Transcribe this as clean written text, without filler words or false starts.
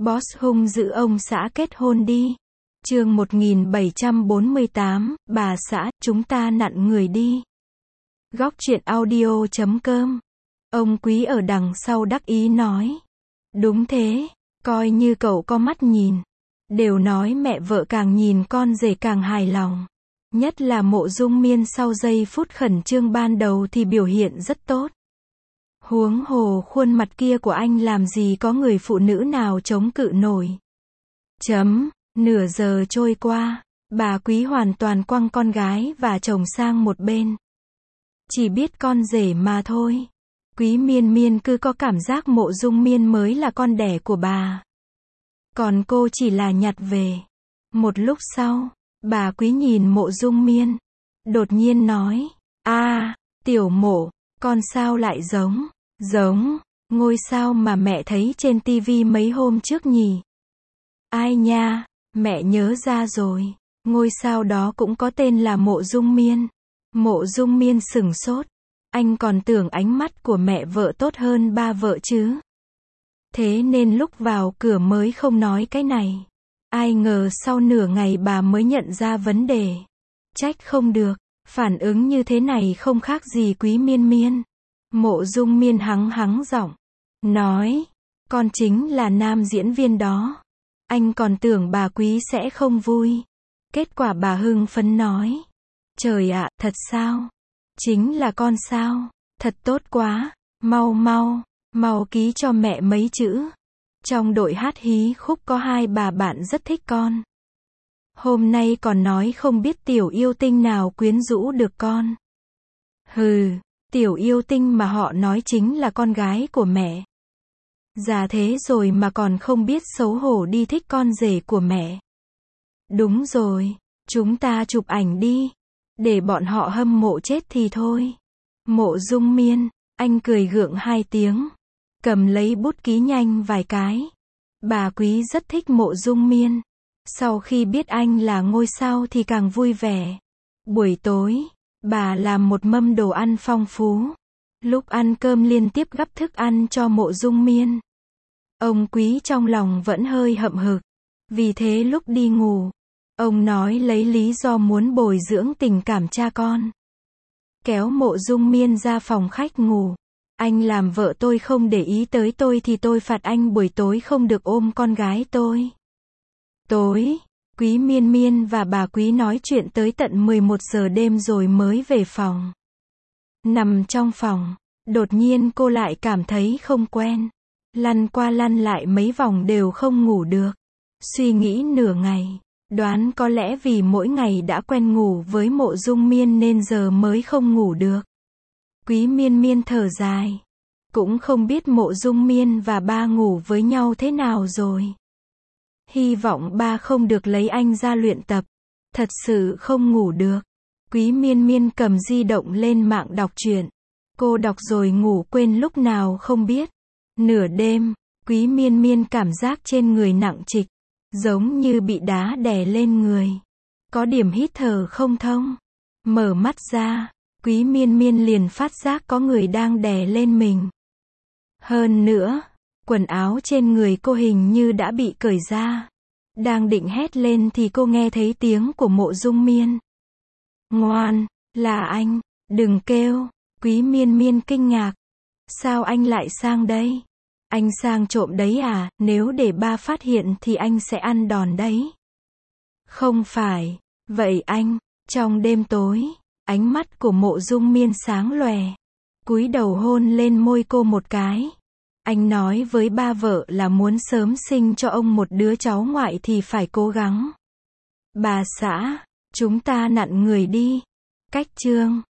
Boss hung dữ ông xã kết hôn đi. Chương 1748, bà xã, chúng ta nặn người đi. Góc truyện audio.com. Ông Quý ở đằng sau đắc ý nói. Đúng thế, coi như cậu có mắt nhìn. Đều nói mẹ vợ càng nhìn con rể càng hài lòng. Nhất là Mộ Dung Miên sau giây phút khẩn trương ban đầu thì biểu hiện rất tốt. Huống hồ khuôn mặt kia của anh làm gì có người phụ nữ nào chống cự nổi. Nửa giờ trôi qua, bà Quý hoàn toàn quăng con gái và chồng sang một bên. Chỉ biết con rể mà thôi. Quý Miên Miên cứ có cảm giác Mộ Dung Miên mới là con đẻ của bà. Còn cô chỉ là nhặt về. Một lúc sau, bà Quý nhìn Mộ Dung Miên. Đột nhiên nói, Tiểu Mộ, con sao lại giống ngôi sao mà mẹ thấy trên tivi mấy hôm trước nhỉ? Ai nha, mẹ nhớ ra rồi. Ngôi sao đó cũng có tên là Mộ Dung Miên. Mộ Dung Miên sửng sốt. Anh còn tưởng ánh mắt của mẹ vợ tốt hơn ba vợ chứ. Thế nên lúc vào cửa mới không nói cái này. Ai ngờ sau nửa ngày bà mới nhận ra vấn đề. Trách không được, phản ứng như thế này không khác gì Quý Miên Miên. Mộ Dung Miên hắng giọng, nói, con chính là nam diễn viên đó. Anh còn tưởng bà Quý sẽ không vui. Kết quả bà hưng phấn nói, trời ạ, thật sao? Chính là con sao? Thật tốt quá, mau ký cho mẹ mấy chữ. Trong đội hát hí khúc có hai bà bạn rất thích con. Hôm nay còn nói không biết tiểu yêu tinh nào quyến rũ được con. Hừ, tiểu yêu tinh mà họ nói chính là con gái của mẹ. Già thế rồi mà còn không biết xấu hổ đi thích con rể của mẹ. Đúng rồi, chúng ta chụp ảnh đi. Để bọn họ hâm mộ chết thì thôi. Mộ Dung Miên, anh cười gượng hai tiếng. Cầm lấy bút ký nhanh vài cái. Bà Quý rất thích Mộ Dung Miên. Sau khi biết anh là ngôi sao thì càng vui vẻ. Buổi tối, bà làm một mâm đồ ăn phong phú. Lúc ăn cơm liên tiếp gắp thức ăn cho Mộ Dung Miên. Ông Quý trong lòng vẫn hơi hậm hực. Vì thế lúc đi ngủ, ông nói lấy lý do muốn bồi dưỡng tình cảm cha con. Kéo Mộ Dung Miên ra phòng khách ngủ. Anh làm vợ tôi không để ý tới tôi thì tôi phạt anh buổi tối không được ôm con gái tôi. Tối, Quý Miên Miên và bà Quý nói chuyện tới tận 11 giờ đêm rồi mới về phòng. Nằm trong phòng, đột nhiên cô lại cảm thấy không quen. Lăn qua lăn lại mấy vòng đều không ngủ được. Suy nghĩ nửa ngày, đoán có lẽ vì mỗi ngày đã quen ngủ với Mộ Dung Miên nên giờ mới không ngủ được. Quý Miên Miên thở dài. Cũng không biết Mộ Dung Miên và ba ngủ với nhau thế nào rồi. Hy vọng ba không được lấy anh ra luyện tập. Thật sự không ngủ được. Quý Miên Miên cầm di động lên mạng đọc truyện. Cô đọc rồi ngủ quên lúc nào không biết. Nửa đêm, Quý Miên Miên cảm giác trên người nặng trịch. Giống như bị đá đè lên người. Có điểm hít thở không thông. Mở mắt ra, Quý Miên Miên liền phát giác có người đang đè lên mình. Hơn nữa, quần áo trên người cô hình như đã bị cởi ra. Đang định hét lên thì cô nghe thấy tiếng của Mộ Dung Miên. Ngoan, là anh, đừng kêu. Quý Miên Miên kinh ngạc. Sao anh lại sang đây? Anh sang trộm đấy à? Nếu để ba phát hiện thì anh sẽ ăn đòn đấy. Không phải. Vậy anh, trong đêm tối, ánh mắt của Mộ Dung Miên sáng lòe. Cúi đầu hôn lên môi cô một cái. Anh nói với ba vợ là muốn sớm sinh cho ông một đứa cháu ngoại thì phải cố gắng. Bà xã, chúng ta nặn người đi. Cách chương